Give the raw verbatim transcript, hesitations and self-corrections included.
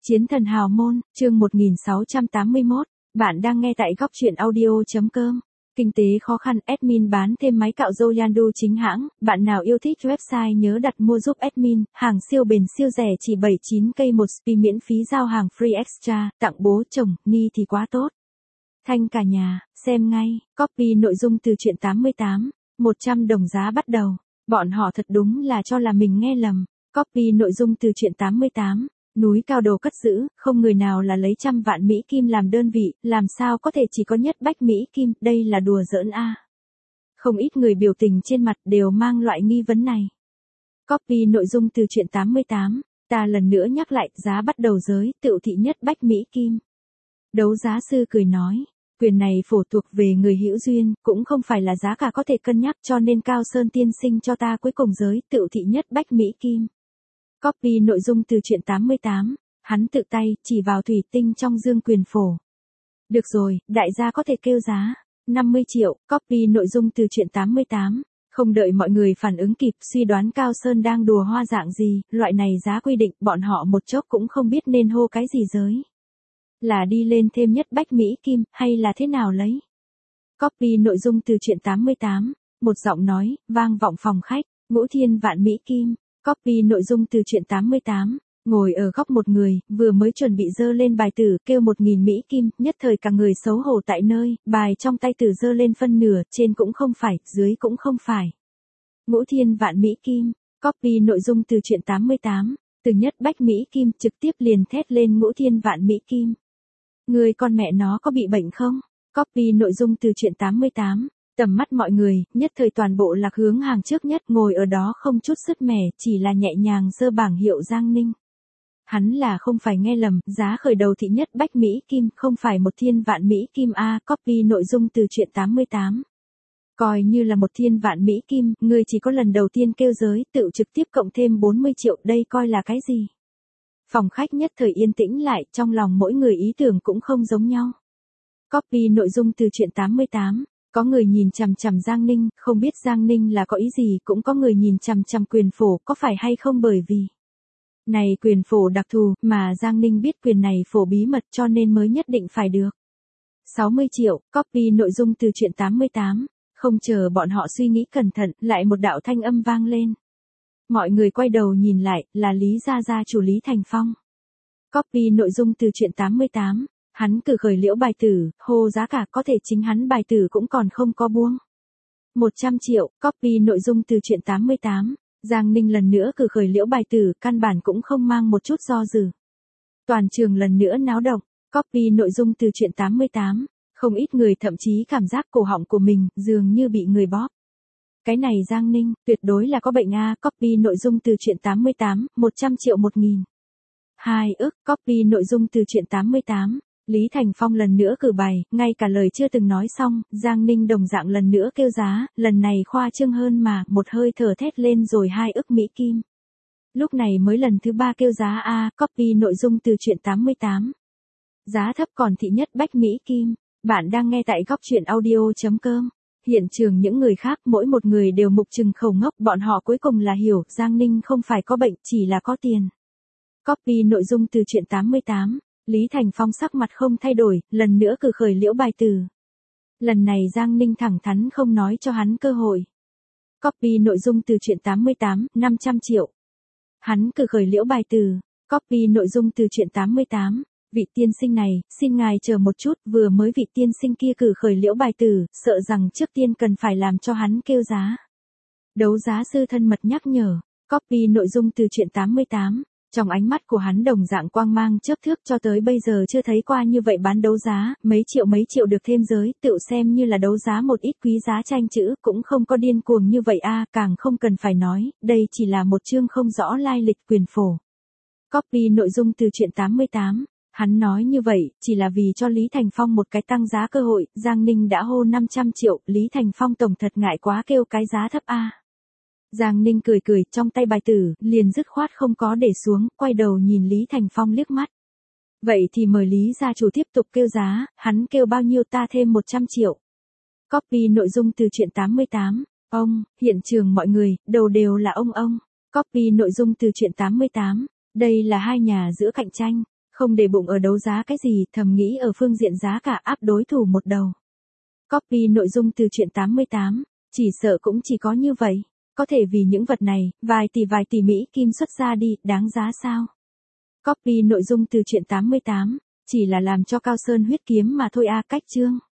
Chiến thần hào môn, chương một nghìn sáu trăm tám mươi mốt, bạn đang nghe tại góc truyện audio.com. Kinh tế khó khăn, admin bán thêm máy cạo râu Yandu chính hãng, bạn nào yêu thích website nhớ đặt mua giúp admin, hàng siêu bền siêu rẻ chỉ bảy mươi chín k một spi miễn phí giao hàng free extra, tặng bố chồng, ni thì quá tốt. Thanh cả nhà, xem ngay, copy nội dung từ truyện tám mươi tám, một trăm đồng giá bắt đầu, bọn họ thật đúng là cho là mình nghe lầm, copy nội dung từ truyện tám mươi tám. Núi cao đồ cất giữ, không người nào là lấy trăm vạn Mỹ Kim làm đơn vị, làm sao có thể chỉ có nhất bách Mỹ Kim, đây là đùa giỡn a. Không ít người biểu tình trên mặt đều mang loại nghi vấn này. Copy nội dung từ truyện tám mươi tám, ta lần nữa nhắc lại, giá bắt đầu giới, tựu thị nhất bách Mỹ Kim. Đấu giá sư cười nói, quyền này phổ thuộc về người hữu duyên, cũng không phải là giá cả có thể cân nhắc cho nên Cao Sơn tiên sinh cho ta cuối cùng giới, tựu thị nhất bách Mỹ Kim. Copy nội dung từ truyện tám mươi tám, hắn tự tay, chỉ vào thủy tinh trong dương quyền phổ. Được rồi, đại gia có thể kêu giá, năm mươi triệu, copy nội dung từ truyện tám mươi tám, không đợi mọi người phản ứng kịp suy đoán Cao Sơn đang đùa hoa dạng gì, loại này giá quy định, bọn họ một chốc cũng không biết nên hô cái gì giới. Là đi lên thêm nhất bách Mỹ Kim, hay là thế nào lấy? Copy nội dung từ truyện tám mươi tám, một giọng nói, vang vọng phòng khách, ngũ thiên vạn Mỹ Kim. Copy nội dung từ truyện tám mươi tám, ngồi ở góc một người, vừa mới chuẩn bị dơ lên bài tử, kêu một nghìn Mỹ Kim, nhất thời cả người xấu hổ tại nơi, bài trong tay tử dơ lên phân nửa, trên cũng không phải, dưới cũng không phải. Ngũ thiên vạn Mỹ Kim, copy nội dung từ truyện tám mươi tám, từ nhất bách Mỹ Kim trực tiếp liền thét lên ngũ thiên vạn Mỹ Kim. Người con mẹ nó có bị bệnh không? Copy nội dung từ truyện tám mươi tám. Tầm mắt mọi người, nhất thời toàn bộ lạc hướng hàng trước nhất, ngồi ở đó không chút sứt mẻ, chỉ là nhẹ nhàng giơ bảng hiệu Giang Ninh. Hắn là không phải nghe lầm, giá khởi đầu thị nhất bách Mỹ Kim, không phải một thiên vạn Mỹ Kim a, copy nội dung từ truyện tám mươi tám. Coi như là một thiên vạn Mỹ Kim, người chỉ có lần đầu tiên kêu giới, tự trực tiếp cộng thêm bốn mươi triệu, đây coi là cái gì? Phòng khách nhất thời yên tĩnh lại, trong lòng mỗi người ý tưởng cũng không giống nhau. Copy nội dung từ truyện tám mươi tám. Có người nhìn chằm chằm Giang Ninh, không biết Giang Ninh là có ý gì, cũng có người nhìn chằm chằm quyền phổ, có phải hay không bởi vì này quyền phổ đặc thù, mà Giang Ninh biết quyền này phổ bí mật cho nên mới nhất định phải được. sáu mươi triệu, copy nội dung từ truyện tám mươi tám, không chờ bọn họ suy nghĩ cẩn thận, lại một đạo thanh âm vang lên. Mọi người quay đầu nhìn lại, là Lý Gia Gia chủ Lý Thành Phong. Copy nội dung từ truyện tám mươi tám. Hắn cử khởi liễu bài tử, hô giá cả có thể chính hắn bài tử cũng còn không có buông. một trăm triệu, copy nội dung từ truyện tám mươi tám, Giang Ninh lần nữa cử khởi liễu bài tử, căn bản cũng không mang một chút do dự. Toàn trường lần nữa náo động, copy nội dung từ truyện tám mươi tám, không ít người thậm chí cảm giác cổ họng của mình dường như bị người bóp. Cái này Giang Ninh, tuyệt đối là có bệnh a, copy nội dung từ truyện tám mươi tám, một trăm triệu một nghìn. hai ức, copy nội dung từ truyện tám mươi tám. Lý Thành Phong lần nữa cử bài, ngay cả lời chưa từng nói xong, Giang Ninh đồng dạng lần nữa kêu giá, lần này khoa trương hơn mà, một hơi thở thét lên rồi hai ức Mỹ Kim. Lúc này mới lần thứ ba kêu giá A, copy nội dung từ truyện tám mươi tám. Giá thấp còn thị nhất bách Mỹ Kim, bạn đang nghe tại góc truyện audio.com. Hiện trường những người khác mỗi một người đều mục trừng khẩu ngốc, bọn họ cuối cùng là hiểu, Giang Ninh không phải có bệnh, chỉ là có tiền. Copy nội dung từ truyện tám mươi tám. Lý Thành Phong sắc mặt không thay đổi, lần nữa cử khởi liễu bài tử. Lần này Giang Ninh thẳng thắn không nói cho hắn cơ hội. Copy nội dung từ truyện tám mươi tám, năm trăm triệu. Hắn cử khởi liễu bài tử. Copy nội dung từ truyện tám mươi tám. Vị tiên sinh này, xin ngài chờ một chút, vừa mới vị tiên sinh kia cử khởi liễu bài tử, sợ rằng trước tiên cần phải làm cho hắn kêu giá. Đấu giá sư thân mật nhắc nhở. Copy nội dung từ truyện tám mươi tám. Trong ánh mắt của hắn đồng dạng quang mang chớp thước, cho tới bây giờ chưa thấy qua như vậy bán đấu giá, mấy triệu mấy triệu được thêm giới, tự xem như là đấu giá một ít quý giá tranh chữ, cũng không có điên cuồng như vậy a, càng không cần phải nói, đây chỉ là một chương không rõ lai lịch quyền phổ. Copy nội dung từ truyện tám mươi tám, hắn nói như vậy, chỉ là vì cho Lý Thành Phong một cái tăng giá cơ hội, Giang Ninh đã hô năm trăm triệu, Lý Thành Phong tổng thật ngại quá kêu cái giá thấp a. Giang Ninh cười cười, trong tay bài tử, liền dứt khoát không có để xuống, quay đầu nhìn Lý Thành Phong liếc mắt. Vậy thì mời Lý gia chủ tiếp tục kêu giá, hắn kêu bao nhiêu ta thêm một trăm triệu. Copy nội dung từ truyện tám mươi tám, ông, hiện trường mọi người, đầu đều là ông ông. Copy nội dung từ truyện tám mươi tám, đây là hai nhà giữa cạnh tranh. Không để bụng ở đấu giá cái gì, thầm nghĩ ở phương diện giá cả áp đối thủ một đầu. Copy nội dung từ truyện tám mươi tám, chỉ sợ cũng chỉ có như vậy. Có thể vì những vật này, vài tỷ vài tỷ Mỹ kim xuất ra đi, đáng giá sao? Copy nội dung từ truyện tám mươi tám, chỉ là làm cho Cao Sơn huyết kiếm mà thôi a. Cách chương.